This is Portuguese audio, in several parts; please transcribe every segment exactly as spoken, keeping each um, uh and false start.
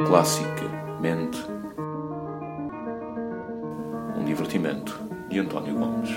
Classicamente, um divertimento de António Gomes.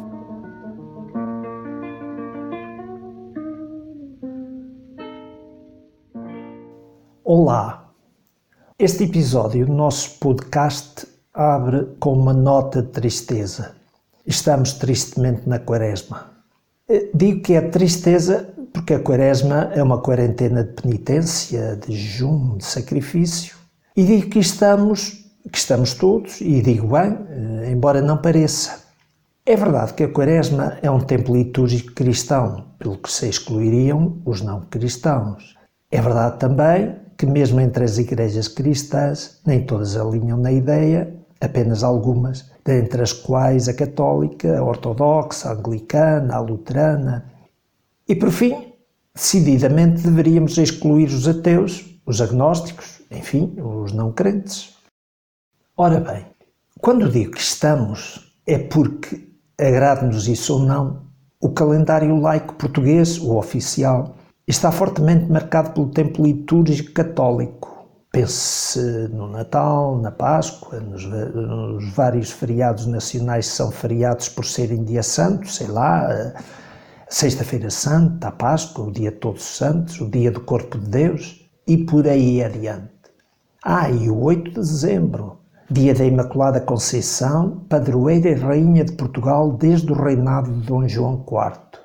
Olá! Este episódio do nosso podcast abre com uma nota de tristeza. Estamos tristemente na Quaresma. Digo que é tristeza porque a Quaresma é uma quarentena de penitência, de jejum, de sacrifício. E digo que estamos, que estamos todos, e digo bem, embora não pareça. É verdade que a Quaresma é um tempo litúrgico cristão, pelo que se excluiriam os não cristãos. É verdade também que mesmo entre as igrejas cristãs, nem todas alinham na ideia, apenas algumas, dentre as quais a católica, a ortodoxa, a anglicana, a luterana. E por fim, decididamente deveríamos excluir os ateus, os agnósticos, enfim, os não crentes. Ora bem, quando digo que estamos, é porque, agrade-nos isso ou não, o calendário laico português, o oficial, está fortemente marcado pelo tempo litúrgico católico. Pense-se no Natal, na Páscoa, nos, nos vários feriados nacionais que são feriados por serem dia santo, sei lá, Sexta-feira Santa, a Páscoa, o dia de Todos os Santos, o dia do Corpo de Deus e por aí adiante. Ah, e o oito de dezembro, dia da Imaculada Conceição, padroeira e rainha de Portugal desde o reinado de Dom João quarto.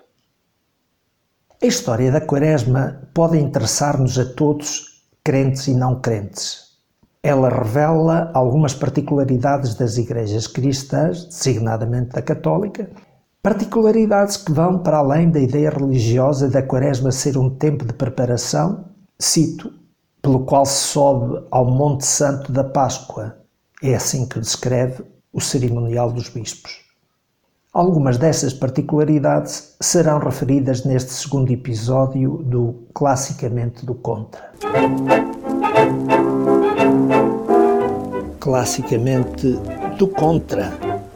A história da Quaresma pode interessar-nos a todos, crentes e não crentes. Ela revela algumas particularidades das igrejas cristãs, designadamente da católica, particularidades que vão para além da ideia religiosa da Quaresma ser um tempo de preparação, cito, pelo qual se sobe ao Monte Santo da Páscoa. É assim que descreve o cerimonial dos bispos. Algumas dessas particularidades serão referidas neste segundo episódio do Classicamente do Contra. Classicamente do Contra.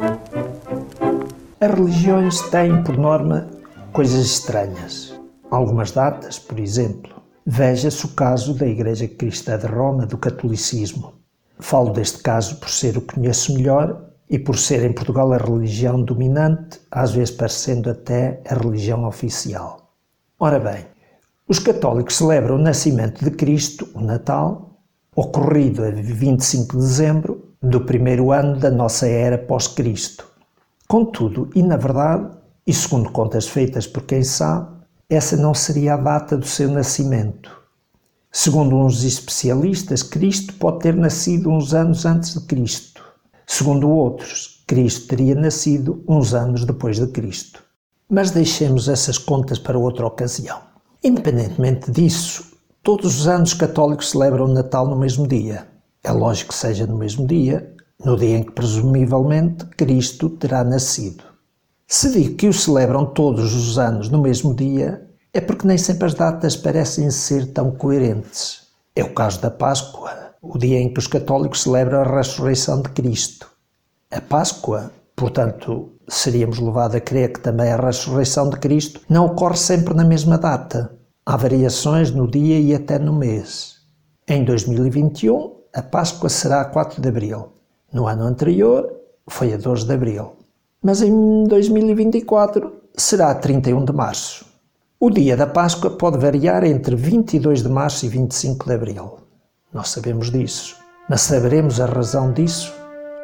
As religiões têm, por norma, coisas estranhas. Algumas datas, por exemplo. Veja-se o caso da Igreja Cristã de Roma, do catolicismo. Falo deste caso por ser o que conheço melhor e por ser em Portugal a religião dominante, às vezes parecendo até a religião oficial. Ora bem, os católicos celebram o nascimento de Cristo, o Natal, ocorrido a vinte e cinco de dezembro do primeiro ano da nossa era pós-Cristo. Contudo, e na verdade, e segundo contas feitas por quem sabe, essa não seria a data do seu nascimento. Segundo uns especialistas, Cristo pode ter nascido uns anos antes de Cristo. Segundo outros, Cristo teria nascido uns anos depois de Cristo. Mas deixemos essas contas para outra ocasião. Independentemente disso, todos os anos católicos celebram o Natal no mesmo dia. É lógico que seja no mesmo dia, no dia em que presumivelmente Cristo terá nascido. Se digo que o celebram todos os anos no mesmo dia, é porque nem sempre as datas parecem ser tão coerentes. É o caso da Páscoa, o dia em que os católicos celebram a ressurreição de Cristo. A Páscoa, portanto, seríamos levados a crer que também a ressurreição de Cristo não ocorre sempre na mesma data. Há variações no dia e até no mês. Em dois mil e vinte e um, a Páscoa será a quatro de abril. No ano anterior, foi a dois de abril. Mas em dois mil e vinte e quatro, será a trinta e um de março. O dia da Páscoa pode variar entre vinte e dois de março e vinte e cinco de abril. Nós sabemos disso. Mas saberemos a razão disso?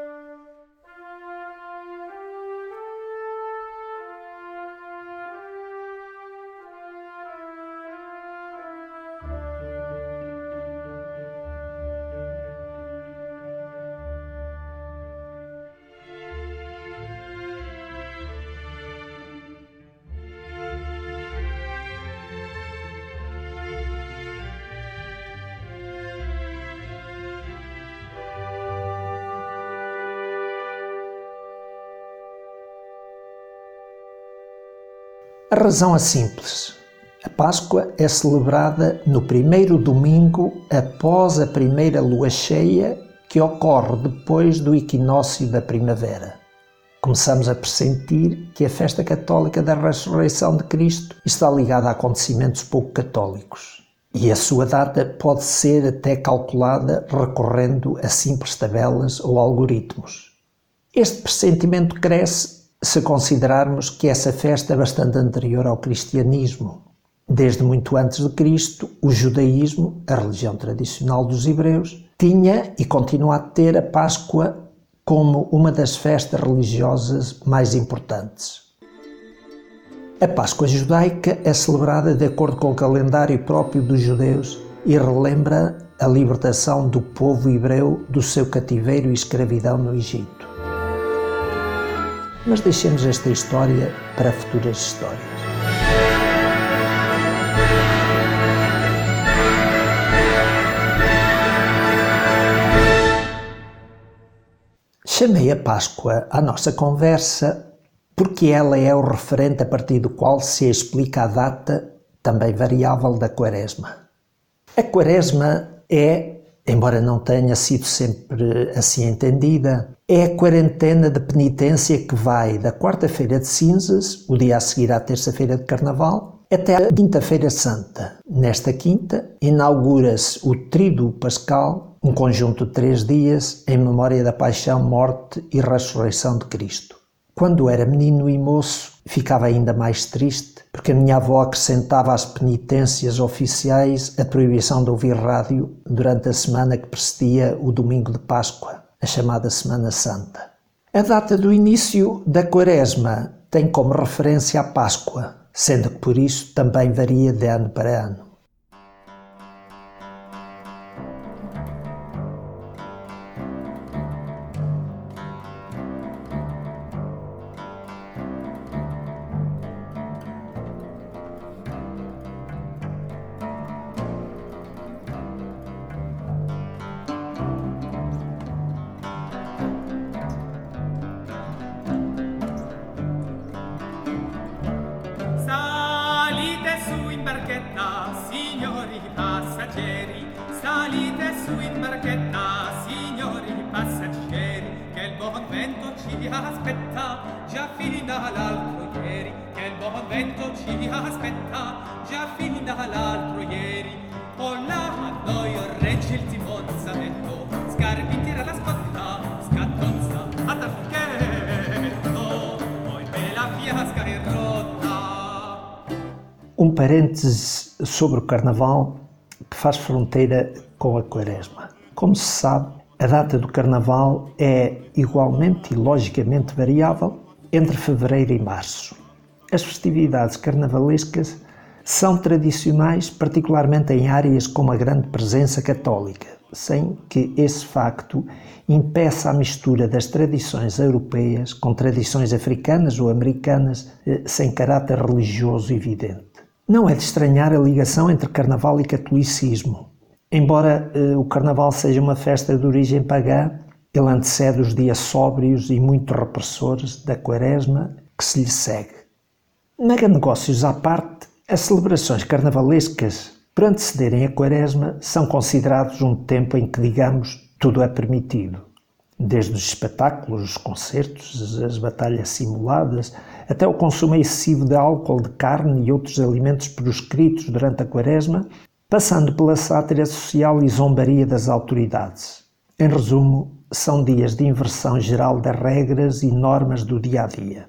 A razão é simples. A Páscoa é celebrada no primeiro domingo após a primeira lua cheia, que ocorre depois do equinócio da primavera. Começamos a pressentir que a festa católica da ressurreição de Cristo está ligada a acontecimentos pouco católicos. e a sua data pode ser até calculada recorrendo a simples tabelas ou algoritmos. Este pressentimento cresce se considerarmos que essa festa é bastante anterior ao cristianismo. Desde muito antes de Cristo, o judaísmo, a religião tradicional dos hebreus, tinha e continua a ter a Páscoa como uma das festas religiosas mais importantes. A Páscoa judaica é celebrada de acordo com o calendário próprio dos judeus e relembra a libertação do povo hebreu do seu cativeiro e escravidão no Egito. Mas deixemos esta história para futuras histórias. Chamei a Páscoa à nossa conversa porque ela é o referente a partir do qual se explica a data, também variável, da Quaresma. A Quaresma é, embora não tenha sido sempre assim entendida, é a quarentena de penitência que vai da quarta-feira de cinzas, o dia a seguir à terça-feira de Carnaval, até a quinta-feira santa. Nesta quinta, inaugura-se o Tríduo Pascal, um conjunto de três dias em memória da paixão, morte e ressurreição de Cristo. Quando era menino e moço, ficava ainda mais triste, porque a minha avó acrescentava às penitências oficiais a proibição de ouvir rádio durante a semana que precedia o domingo de Páscoa, a chamada Semana Santa. A data do início da Quaresma tem como referência a Páscoa, sendo que por isso também varia de ano para ano. Signori passeggeri, salite su in barchetta, signori passeggeri, che il buon vento ci aspetta, già fin dall'altro ieri, che il buon vento ci aspetta, già fin dall'altro ieri. Olla a noi regge il timonzamento, scarpintira la scotta, scattozza a tappichetto, poi me la fiasca è rotta. Um parêntese sobre o Carnaval que faz fronteira com a Quaresma. Como se sabe, a data do Carnaval é igualmente e logicamente variável entre fevereiro e março. As festividades carnavalescas são tradicionais, particularmente em áreas com uma grande presença católica, sem que esse facto impeça a mistura das tradições europeias com tradições africanas ou americanas sem caráter religioso evidente. Não é de estranhar a ligação entre Carnaval e catolicismo. Embora eh, o Carnaval seja uma festa de origem pagã, ele antecede os dias sóbrios e muito repressores da Quaresma que se lhe segue. Mega negócios à parte, as celebrações carnavalescas, por antecederem a Quaresma, são considerados um tempo em que, digamos, tudo é permitido. Desde os espetáculos, os concertos, as batalhas simuladas, até o consumo excessivo de álcool, de carne e outros alimentos proscritos durante a Quaresma, passando pela sátira social e zombaria das autoridades. Em resumo, são dias de inversão geral das regras e normas do dia-a-dia.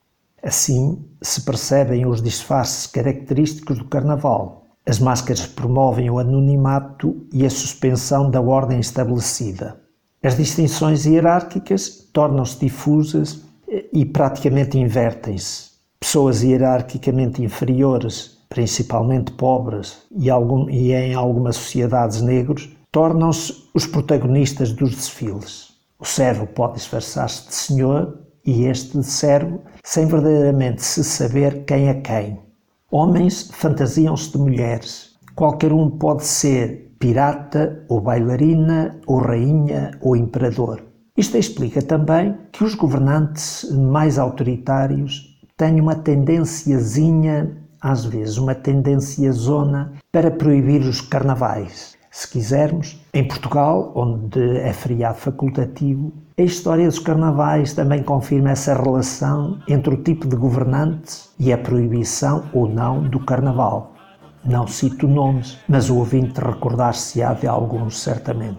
Assim, se percebem os disfarces característicos do Carnaval. As máscaras promovem o anonimato e a suspensão da ordem estabelecida. As distinções hierárquicas tornam-se difusas e praticamente invertem-se. Pessoas hierarquicamente inferiores, principalmente pobres e, algum, e em algumas sociedades negros, tornam-se os protagonistas dos desfiles. O servo pode disfarçar-se de senhor e este de servo, sem verdadeiramente se saber quem é quem. Homens fantasiam-se de mulheres. Qualquer um pode ser pirata, ou bailarina, ou rainha, ou imperador. Isto explica também que os governantes mais autoritários têm uma tendenciazinha, às vezes uma tendenciazona, para proibir os carnavais. Se quisermos, em Portugal, onde é feriado facultativo, a história dos carnavais também confirma essa relação entre o tipo de governante e a proibição ou não do carnaval. Não cito nomes, mas o ouvinte recordar-se-á de alguns certamente.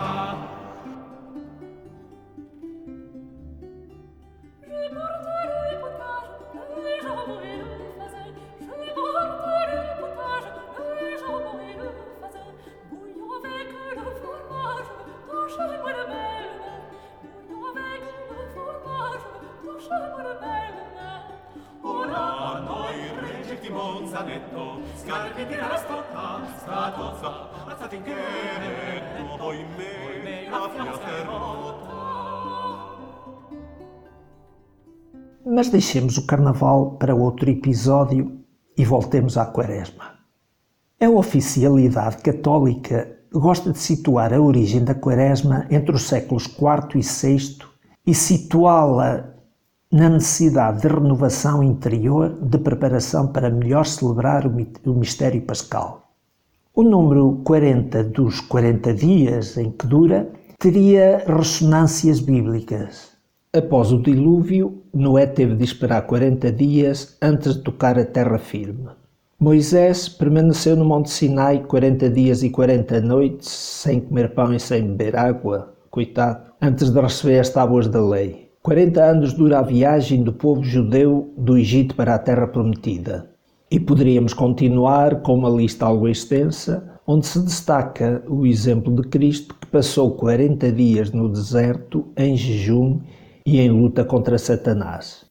Mas deixemos o Carnaval para outro episódio e voltemos à Quaresma. A oficialidade católica gosta de situar a origem da Quaresma entre os séculos quarto e sexto e situá-la na necessidade de renovação interior, de preparação para melhor celebrar o mistério pascal. O número quarenta dos quarenta dias em que dura teria ressonâncias bíblicas. Após o dilúvio, Noé teve de esperar quarenta dias antes de tocar a terra firme. Moisés permaneceu no Monte Sinai quarenta dias e quarenta noites, sem comer pão e sem beber água, coitado, antes de receber as tábuas da lei. quarenta anos dura a viagem do povo judeu do Egito para a Terra Prometida. E poderíamos continuar com uma lista algo extensa, onde se destaca o exemplo de Cristo, que passou quarenta dias no deserto, em jejum e em luta contra Satanás.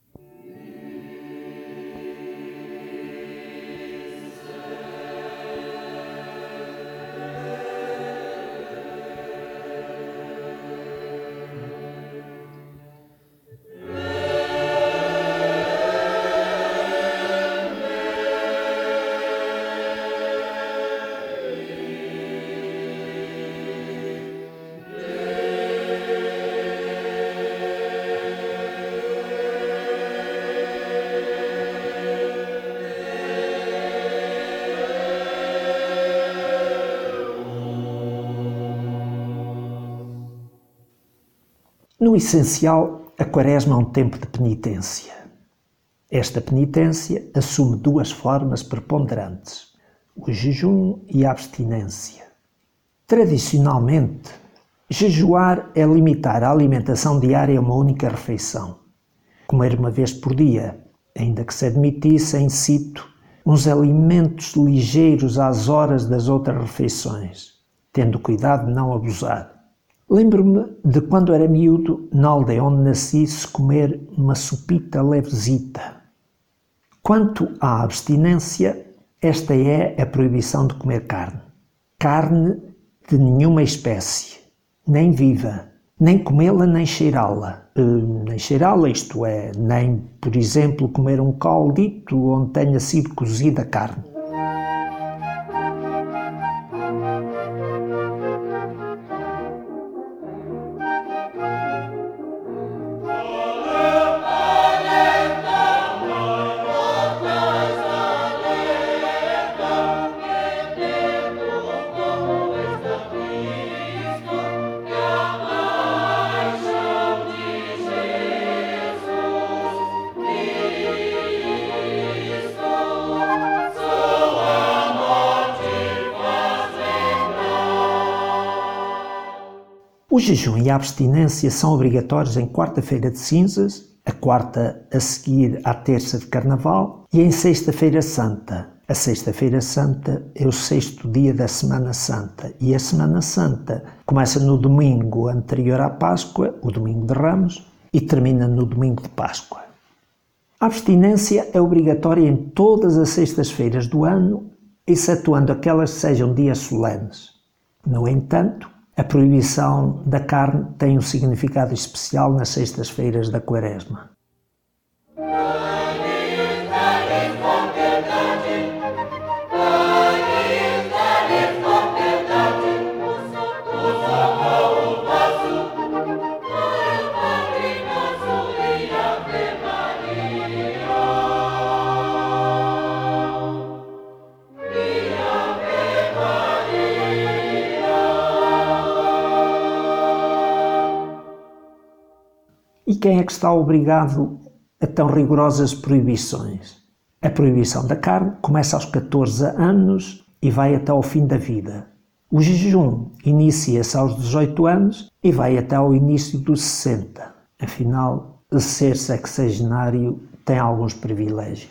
No essencial, a Quaresma é um tempo de penitência. Esta penitência assume duas formas preponderantes, o jejum e a abstinência. Tradicionalmente, jejuar é limitar a alimentação diária a uma única refeição. Comer uma vez por dia, ainda que se admitissem, cito, uns alimentos ligeiros às horas das outras refeições, tendo cuidado de não abusar. Lembro-me de quando era miúdo, na aldeia onde nasci, se comer uma sopita levezita. Quanto à abstinência, esta é a proibição de comer carne. Carne de nenhuma espécie, nem viva, nem comê-la nem cheirá-la. Uh, nem cheirá-la, isto é, nem, por exemplo, comer um caldito onde tenha sido cozida a carne. O jejum e a abstinência são obrigatórios em quarta-feira de cinzas, a quarta a seguir à terça de Carnaval e em sexta-feira santa. A sexta-feira santa é o sexto dia da Semana Santa e a Semana Santa começa no domingo anterior à Páscoa, o domingo de Ramos, e termina no domingo de Páscoa. A abstinência é obrigatória em todas as sextas-feiras do ano, excetuando aquelas que sejam dias solenes. No entanto, a proibição da carne tem um significado especial nas sextas-feiras da Quaresma. E quem é que está obrigado a tão rigorosas proibições? A proibição da carne começa aos catorze anos e vai até ao fim da vida. O jejum inicia-se aos dezoito anos e vai até ao início dos sessenta. Afinal, ser sexagenário tem alguns privilégios.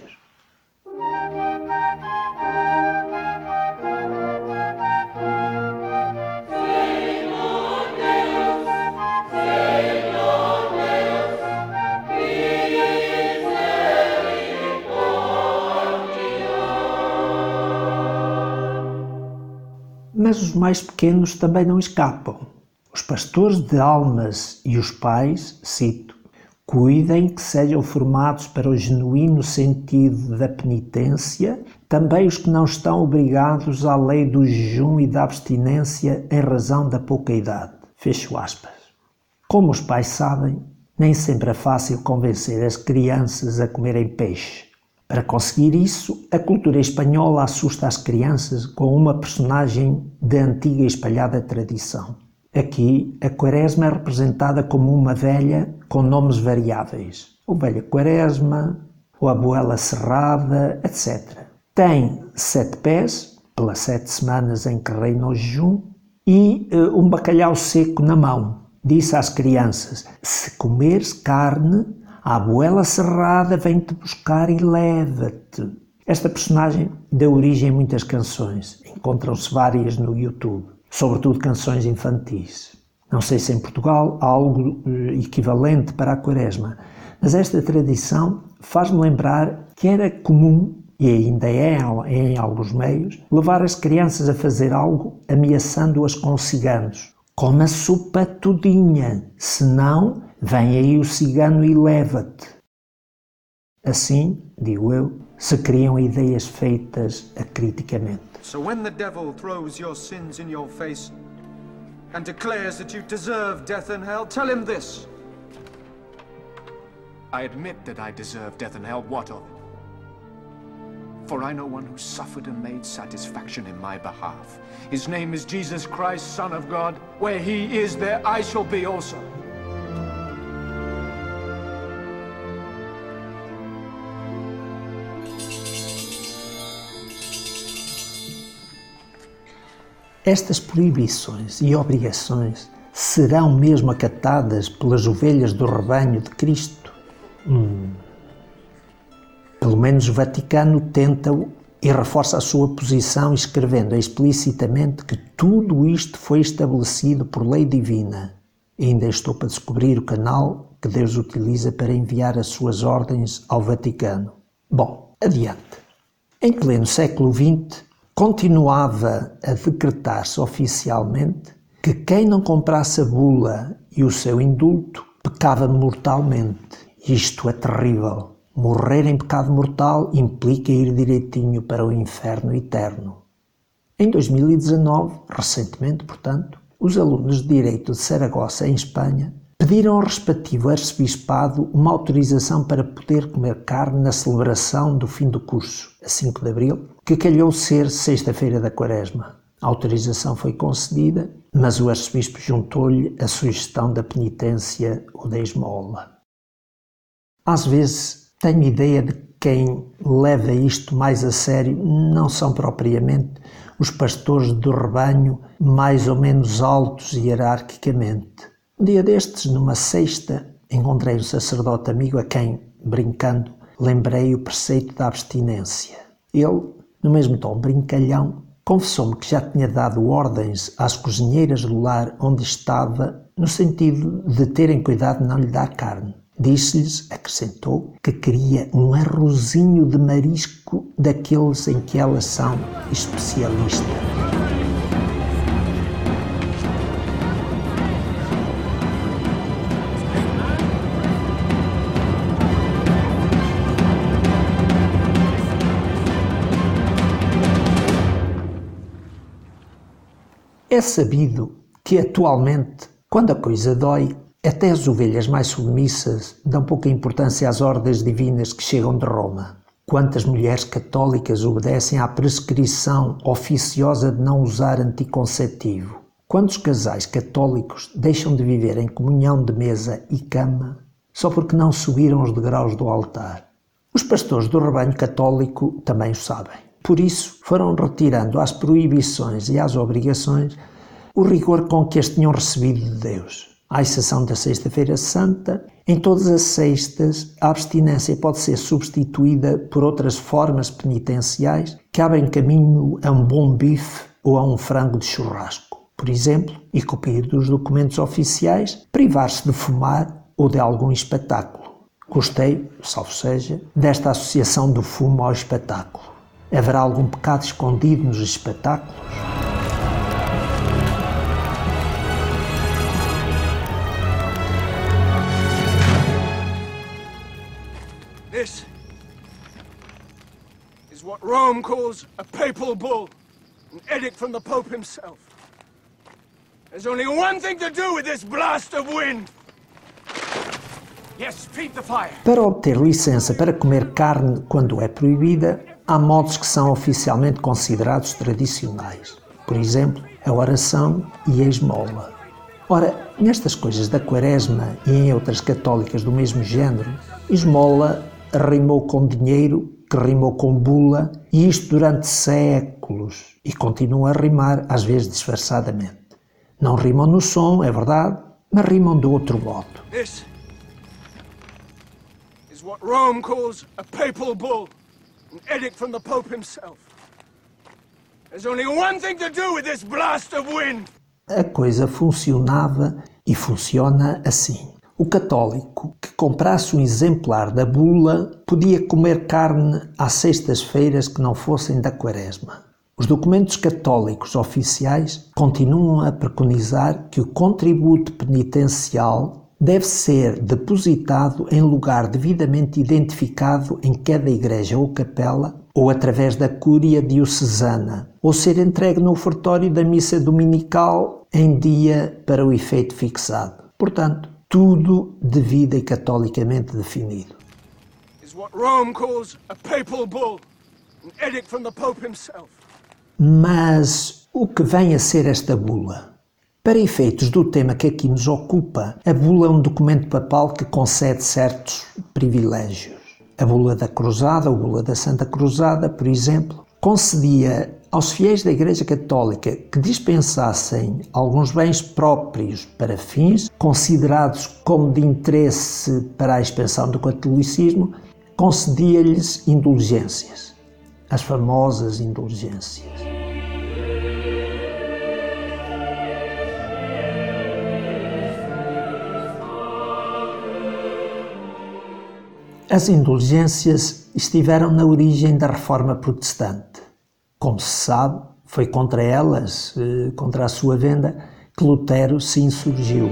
Mas os mais pequenos também não escapam. Os pastores de almas e os pais, cito, cuidem que sejam formados para o genuíno sentido da penitência, também os que não estão obrigados à lei do jejum e da abstinência em razão da pouca idade. Fecho aspas. Como os pais sabem, nem sempre é fácil convencer as crianças a comerem peixe. Para conseguir isso, a cultura espanhola assusta as crianças com uma personagem da antiga e espalhada tradição. Aqui, a Quaresma é representada como uma velha com nomes variáveis. Ovelha Quaresma, ou Abuela Cerrada, etcétera. Tem sete pés, pelas sete semanas em que reina o jejum, e uh, um bacalhau seco na mão. Disse às crianças, se comeres carne, a Abuela Cerrada vem-te buscar e leva-te. Esta personagem deu origem a muitas canções. Encontram-se várias no YouTube, sobretudo canções infantis. Não sei se em Portugal há algo equivalente para a Quaresma, mas esta tradição faz-me lembrar que era comum, e ainda é em alguns meios, levar as crianças a fazer algo ameaçando-as com ciganos. Come a sopa tudinha, senão vem aí o cigano e leva-te. Assim, digo eu, se criam ideias feitas acriticamente. So when the devil throws your sins in your face and declares that you deserve death and hell, tell him this. I admit that I deserve death and hell, what of it? For I know one who suffered and made satisfaction in my behalf. His name is Jesus Christ, Son of God. Where he is, there I shall be also. Estas proibições e obrigações serão mesmo acatadas pelas ovelhas do rebanho de Cristo? Hum. Pelo menos o Vaticano tenta-o e reforça a sua posição escrevendo explicitamente que tudo isto foi estabelecido por lei divina. E ainda estou para descobrir o canal que Deus utiliza para enviar as suas ordens ao Vaticano. Bom, adiante. Em pleno século vinte, continuava a decretar-se oficialmente que quem não comprasse a bula e o seu indulto pecava mortalmente. Isto é terrível. Morrer em pecado mortal implica ir direitinho para o inferno eterno. Em dois mil e dezanove, recentemente, portanto, os alunos de Direito de Saragossa, em Espanha, pediram ao respectivo arcebispado uma autorização para poder comer carne na celebração do fim do curso, a cinco de abril, que calhou ser sexta-feira da Quaresma. A autorização foi concedida, mas o arcebispo juntou-lhe a sugestão da penitência ou da esmola. Às vezes, tenho ideia de que quem leva isto mais a sério não são propriamente os pastores do rebanho mais ou menos altos hierarquicamente. Um dia destes, numa sexta, encontrei um sacerdote amigo a quem, brincando, lembrei o preceito da abstinência. Ele, no mesmo tom brincalhão, confessou-me que já tinha dado ordens às cozinheiras do lar onde estava, no sentido de terem cuidado de não lhe dar carne. Disse-lhes, acrescentou, que queria um arrozinho de marisco daqueles em que elas são especialistas. É sabido que atualmente, quando a coisa dói, até as ovelhas mais submissas dão pouca importância às ordens divinas que chegam de Roma. Quantas mulheres católicas obedecem à prescrição oficiosa de não usar anticonceptivo? Quantos casais católicos deixam de viver em comunhão de mesa e cama só porque não subiram os degraus do altar? Os pastores do rebanho católico também o sabem. Por isso, foram retirando às proibições e às obrigações o rigor com que as tinham recebido de Deus. À exceção da Sexta-feira Santa, em todas as sextas, a abstinência pode ser substituída por outras formas penitenciais que abrem caminho a um bom bife ou a um frango de churrasco. Por exemplo, e copiar dos documentos oficiais, privar-se de fumar ou de algum espetáculo. Gostei, salvo seja, desta associação do fumo ao espetáculo. Haverá algum pecado escondido nos espetáculos? This is what Rome calls a papal bull, an edict from the Pope himself. There's only one thing to do with this blast of wind. Yes, feed the fire. Para obter licença para comer carne quando é proibida, há modos que são oficialmente considerados tradicionais. Por exemplo, a oração e a esmola. Ora, nestas coisas da Quaresma e em outras católicas do mesmo género, esmola rimou com dinheiro, que rimou com bula, e isto durante séculos, e continua a rimar, às vezes disfarçadamente. Não rimam no som, é verdade, mas rimam de outro modo. This is what Rome calls a papal bull, an edict from the Pope himself. There's only one thing to do with this blast of wind. A coisa funcionava e funciona assim. O católico que comprasse um exemplar da bula podia comer carne às sextas-feiras que não fossem da Quaresma. Os documentos católicos oficiais continuam a preconizar que o contributo penitencial deve ser depositado em lugar devidamente identificado em cada igreja ou capela ou através da cúria diocesana, ou ser entregue no ofertório da missa dominical em dia para o efeito fixado. Portanto, tudo devido e catolicamente definido. Is what Rome calls a papal bull, an edict from the Pope himself. Mas o que vem a ser esta bula? Para efeitos do tema que aqui nos ocupa, a bula é um documento papal que concede certos privilégios. A bula da Cruzada, ou bula da Santa Cruzada, por exemplo, concedia aos fiéis da Igreja Católica que dispensassem alguns bens próprios para fins considerados como de interesse para a expansão do catolicismo, concedia-lhes indulgências, as famosas indulgências. As indulgências estiveram na origem da Reforma Protestante. Como se sabe, foi contra elas, contra a sua venda, que Lutero se insurgiu.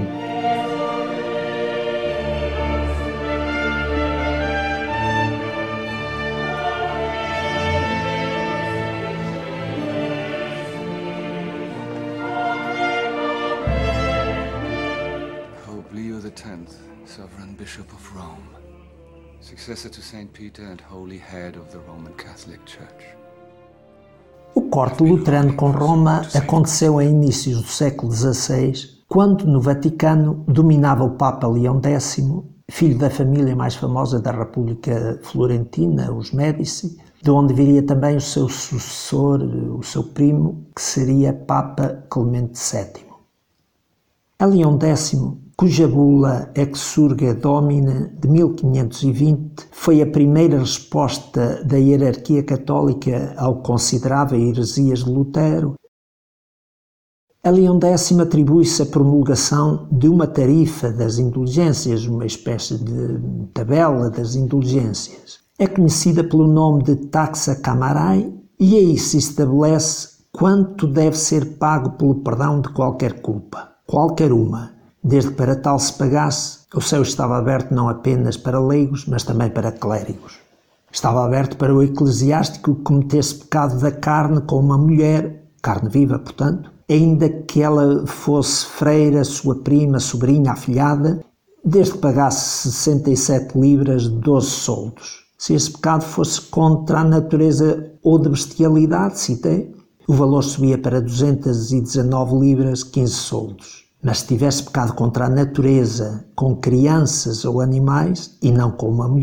Pope Leo the tenth, Sovereign Bishop of Rome, successor to Saint Peter and holy head of the Roman Catholic Church. O corte luterano com Roma aconteceu em inícios do século dezasseis, quando no Vaticano dominava o Papa Leão décimo, filho da família mais famosa da República Florentina, os Médici, de onde viria também o seu sucessor, o seu primo, que seria Papa Clemente sétimo. A Leão décimo, cuja bula Exsurge Domine de mil quinhentos e vinte foi a primeira resposta da hierarquia católica ao que considerava heresias de Lutero, a Leão décimo atribui-se a promulgação de uma tarifa das indulgências, uma espécie de tabela das indulgências. É conhecida pelo nome de Taxa Camarae e aí se estabelece quanto deve ser pago pelo perdão de qualquer culpa, qualquer uma. Desde que para tal se pagasse, o céu estava aberto não apenas para leigos, mas também para clérigos. Estava aberto para o eclesiástico que cometesse pecado da carne com uma mulher, carne viva, portanto, ainda que ela fosse freira, sua prima, sobrinha, afilhada, desde que pagasse sessenta e sete libras, doze soldos. Se esse pecado fosse contra a natureza ou de bestialidade, citei, o valor subia para duzentas e dezanove libras, quinze soldos. Mas se tivesse pecado contra a natureza, com crianças ou animais, e não com uma mulher,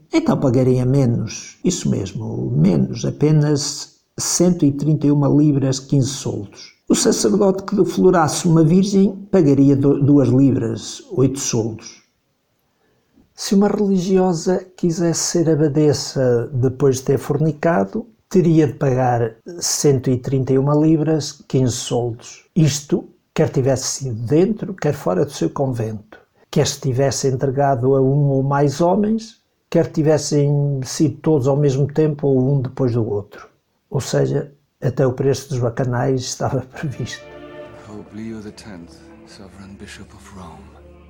Então pagaria menos, isso mesmo, menos, apenas cento e trinta e uma libras, quinze soldos. O sacerdote que deflorasse uma virgem pagaria duas libras, oito soldos. Se uma religiosa quisesse ser abadesa depois de ter fornicado, teria de pagar cento e trinta e uma libras, quinze soldos. Isto, quer tivesse sido dentro, quer fora do seu convento. Quer estivesse entregado a um ou mais homens, quer tivessem sido todos ao mesmo tempo ou um depois do outro. Ou seja, até o preço dos bacanais estava previsto. Pope Leo the tenth, Sovereign Bishop of Rome.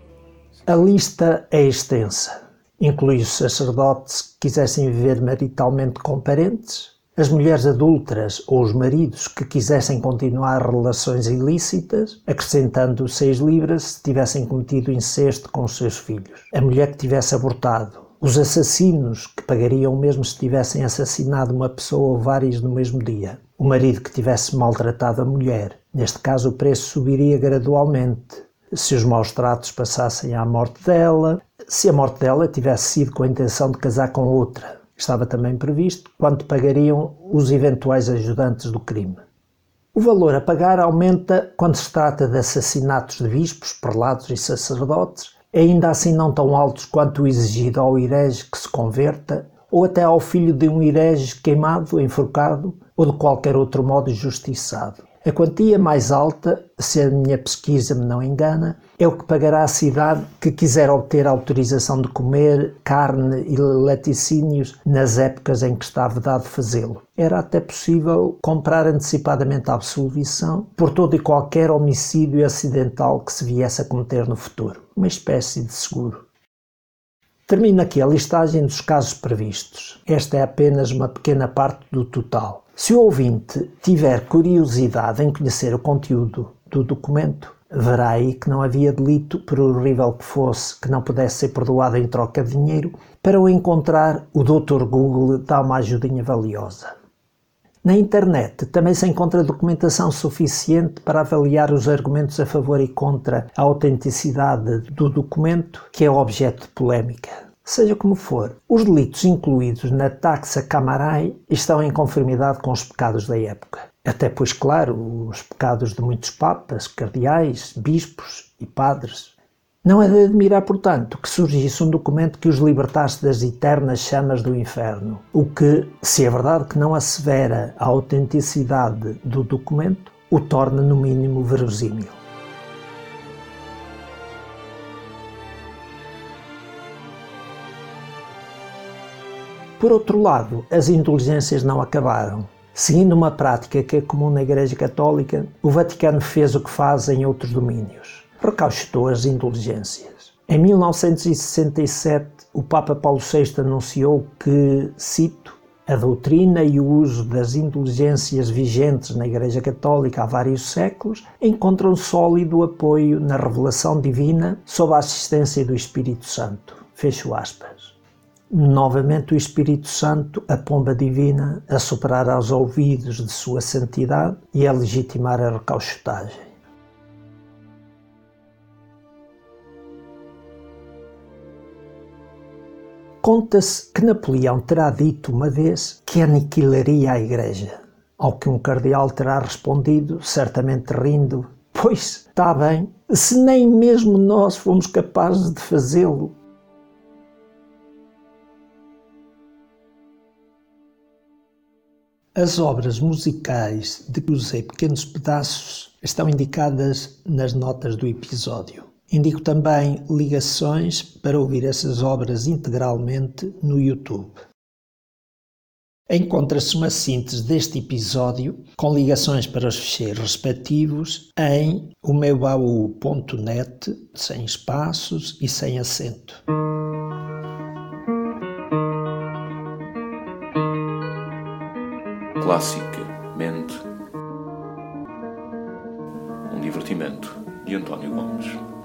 A lista é extensa. Inclui os sacerdotes que quisessem viver maritalmente com parentes, as mulheres adúlteras ou os maridos que quisessem continuar relações ilícitas, acrescentando seis libras se tivessem cometido incesto com os seus filhos, a mulher que tivesse abortado, os assassinos que pagariam mesmo se tivessem assassinado uma pessoa ou várias no mesmo dia, o marido que tivesse maltratado a mulher. Neste caso o preço subiria gradualmente, se os maus tratos passassem à morte dela, se a morte dela tivesse sido com a intenção de casar com outra. Estava também previsto quanto pagariam os eventuais ajudantes do crime. O valor a pagar aumenta quando se trata de assassinatos de bispos, prelados e sacerdotes, ainda assim não tão altos quanto o exigido ao herege que se converta, ou até ao filho de um herege queimado, enforcado, ou de qualquer outro modo injustiçado. A quantia mais alta, se a minha pesquisa me não engana, é o que pagará a cidade que quiser obter autorização de comer carne e laticínios nas épocas em que está vedado fazê-lo. Era até possível comprar antecipadamente a absolvição por todo e qualquer homicídio acidental que se viesse a cometer no futuro. Uma espécie de seguro. Termina aqui a listagem dos casos previstos. Esta é apenas uma pequena parte do total. Se o ouvinte tiver curiosidade em conhecer o conteúdo do documento, verá aí que não havia delito, por horrível que fosse, que não pudesse ser perdoado em troca de dinheiro. Para o encontrar, o doutor Google dá uma ajudinha valiosa. Na internet também se encontra documentação suficiente para avaliar os argumentos a favor e contra a autenticidade do documento, que é objeto de polémica. Seja como for, os delitos incluídos na Taxa Camarae estão em conformidade com os pecados da época. Até pois, claro, os pecados de muitos papas, cardeais, bispos e padres. Não é de admirar, portanto, que surgisse um documento que os libertasse das eternas chamas do inferno, o que, se é verdade que não assevera a autenticidade do documento, o torna no mínimo verossímil. Por outro lado, as indulgências não acabaram. Seguindo uma prática que é comum na Igreja Católica, o Vaticano fez o que faz em outros domínios. Recauchutou as indulgências. Em mil novecentos e sessenta e sete, o Papa Paulo sexto anunciou que, cito, a doutrina e o uso das indulgências vigentes na Igreja Católica há vários séculos encontram sólido apoio na revelação divina sob a assistência do Espírito Santo. Fecho aspas. Novamente o Espírito Santo, a pomba divina, a soprar aos ouvidos de sua santidade e a legitimar a recauchutagem. Conta-se que Napoleão terá dito uma vez que aniquilaria a Igreja, ao que um cardeal terá respondido, certamente rindo, pois, está bem, se nem mesmo nós fomos capazes de fazê-lo. As obras musicais de que usei pequenos pedaços estão indicadas nas notas do episódio. Indico também ligações para ouvir essas obras integralmente no YouTube. Encontra-se uma síntese deste episódio com ligações para os ficheiros respectivos em o meu baú ponto net, sem espaços e sem acento. Classicamente, um divertimento de António Gomes.